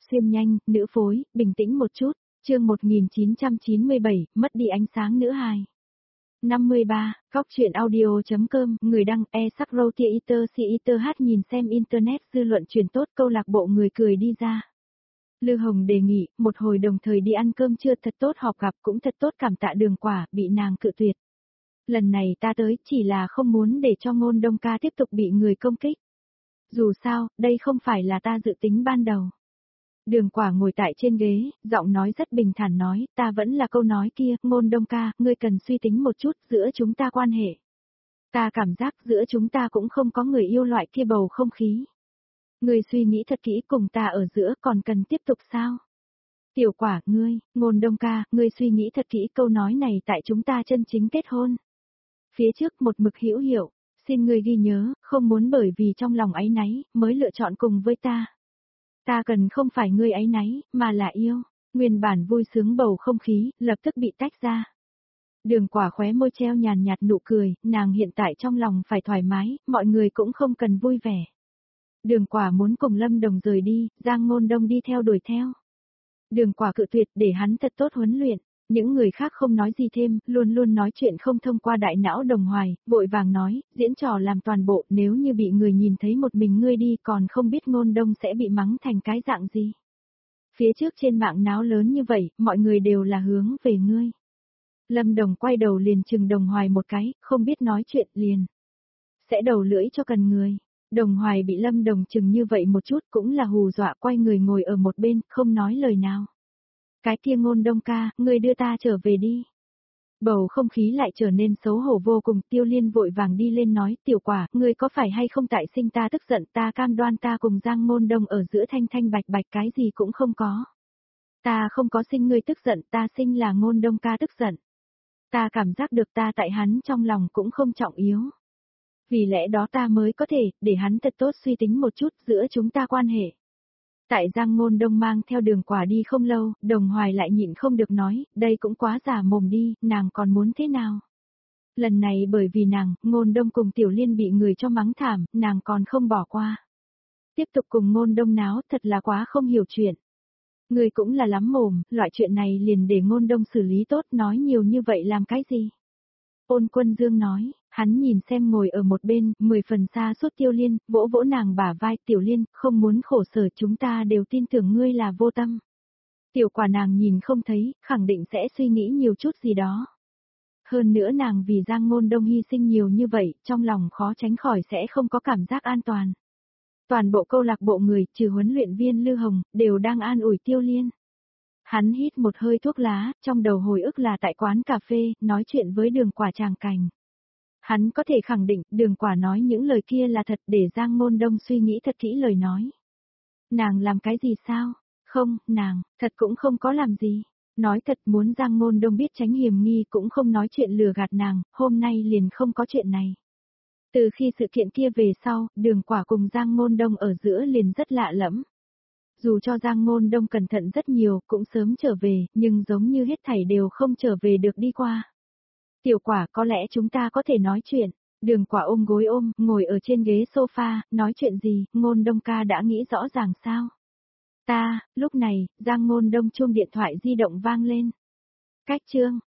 Xuyên nhanh, nữ phối, bình tĩnh một chút, chương 1997, mất đi ánh sáng nữ hài. 53, Góc truyện audio.com, người đăng e-Sakro Theater Theater hát nhìn xem internet dư luận truyền tốt câu lạc bộ người cười đi ra. Lư Hồng đề nghị, một hồi đồng thời đi ăn cơm trưa thật tốt họp gặp cũng thật tốt cảm tạ Đường Quả, bị nàng cự tuyệt. Lần này ta tới chỉ là không muốn để cho Ngôn Đông ca tiếp tục bị người công kích. Dù sao, đây không phải là ta dự tính ban đầu. Đường Quả ngồi tại trên ghế, giọng nói rất bình thản nói, ta vẫn là câu nói kia, Ngôn Đông ca, ngươi cần suy tính một chút giữa chúng ta quan hệ. Ta cảm giác giữa chúng ta cũng không có người yêu loại kia bầu không khí. Ngươi suy nghĩ thật kỹ cùng ta ở giữa còn cần tiếp tục sao? Tiểu Quả, ngươi, Ngôn Đông ca, ngươi suy nghĩ thật kỹ câu nói này tại chúng ta chân chính kết hôn. Phía trước một mực hữu hiệu, xin ngươi ghi nhớ, không muốn bởi vì trong lòng áy náy, mới lựa chọn cùng với ta. Ta cần không phải ngươi áy náy, mà là yêu. Nguyên bản vui sướng bầu không khí, lập tức bị tách ra. Đường Quả khóe môi treo nhàn nhạt nụ cười, nàng hiện tại trong lòng phải thoải mái, mọi người cũng không cần vui vẻ. Đường Quả muốn cùng Lâm Đồng rời đi, Giang Ngôn Đông đi theo đuổi theo. Đường Quả cự tuyệt để hắn thật tốt huấn luyện. Những người khác không nói gì thêm, luôn luôn nói chuyện không thông qua đại não Đồng Hoài, vội vàng nói, diễn trò làm toàn bộ, nếu như bị người nhìn thấy một mình ngươi đi còn không biết Ngôn Đông sẽ bị mắng thành cái dạng gì. Phía trước trên mạng náo lớn như vậy, mọi người đều là hướng về ngươi. Lâm Đồng quay đầu liền chừng Đồng Hoài một cái, không biết nói chuyện liền. Sẽ đầu lưỡi cho cần người. Đồng Hoài bị Lâm Đồng chừng như vậy một chút cũng là hù dọa quay người ngồi ở một bên, không nói lời nào. Cái kia Ngôn Đông ca, ngươi đưa ta trở về đi. Bầu không khí lại trở nên xấu hổ vô cùng, Tiêu Liên vội vàng đi lên nói, Tiểu Quả, ngươi có phải hay không tại sinh ta tức giận, ta cam đoan ta cùng Giang Ngôn Đông ở giữa thanh thanh bạch bạch cái gì cũng không có. Ta không có sinh ngươi tức giận, ta sinh là Ngôn Đông ca tức giận. Ta cảm giác được ta tại hắn trong lòng cũng không trọng yếu. Vì lẽ đó ta mới có thể, để hắn thật tốt suy tính một chút giữa chúng ta quan hệ. Tại Giang Ngôn Đông mang theo Đường Quả đi không lâu, Đồng Hoài lại nhịn không được nói, đây cũng quá giả mồm đi, nàng còn muốn thế nào? Lần này bởi vì nàng, Ngôn Đông cùng Tiểu Liên bị người cho mắng thảm, nàng còn không bỏ qua. Tiếp tục cùng Ngôn Đông náo, thật là quá không hiểu chuyện. Người cũng là lắm mồm, loại chuyện này liền để Ngôn Đông xử lý tốt, nói nhiều như vậy làm cái gì? Ôn Quân Dương nói, hắn nhìn xem ngồi ở một bên, 10 phần xa suốt Tiêu Liên, vỗ vỗ nàng bả vai, Tiểu Liên, không muốn khổ sở chúng ta đều tin tưởng ngươi là vô tâm. Tiểu Quả nàng nhìn không thấy, khẳng định sẽ suy nghĩ nhiều chút gì đó. Hơn nữa nàng vì Giang Ngôn Đông hy sinh nhiều như vậy, trong lòng khó tránh khỏi sẽ không có cảm giác an toàn. Toàn bộ câu lạc bộ người, trừ huấn luyện viên Lư Hồng, đều đang an ủi Tiêu Liên. Hắn hít một hơi thuốc lá, trong đầu hồi ức là tại quán cà phê, nói chuyện với Đường Quả tràng cảnh. Hắn có thể khẳng định, Đường Quả nói những lời kia là thật để Giang Ngôn Đông suy nghĩ thật kỹ lời nói. Nàng làm cái gì sao? Không, nàng, thật cũng không có làm gì. Nói thật muốn Giang Ngôn Đông biết tránh hiểm nghi cũng không nói chuyện lừa gạt nàng, hôm nay liền không có chuyện này. Từ khi sự kiện kia về sau, Đường Quả cùng Giang Ngôn Đông ở giữa liền rất lạ lẫm. Dù cho Giang Ngôn Đông cẩn thận rất nhiều, cũng sớm trở về, nhưng giống như hết thảy đều không trở về được đi qua. Tiểu Quả, có lẽ chúng ta có thể nói chuyện. Đường Quả ôm gối ôm, ngồi ở trên ghế sofa, nói chuyện gì, Ngôn Đông ca đã nghĩ rõ ràng sao? Lúc này, Giang Ngôn Đông chuông điện thoại di động vang lên. Cách chương,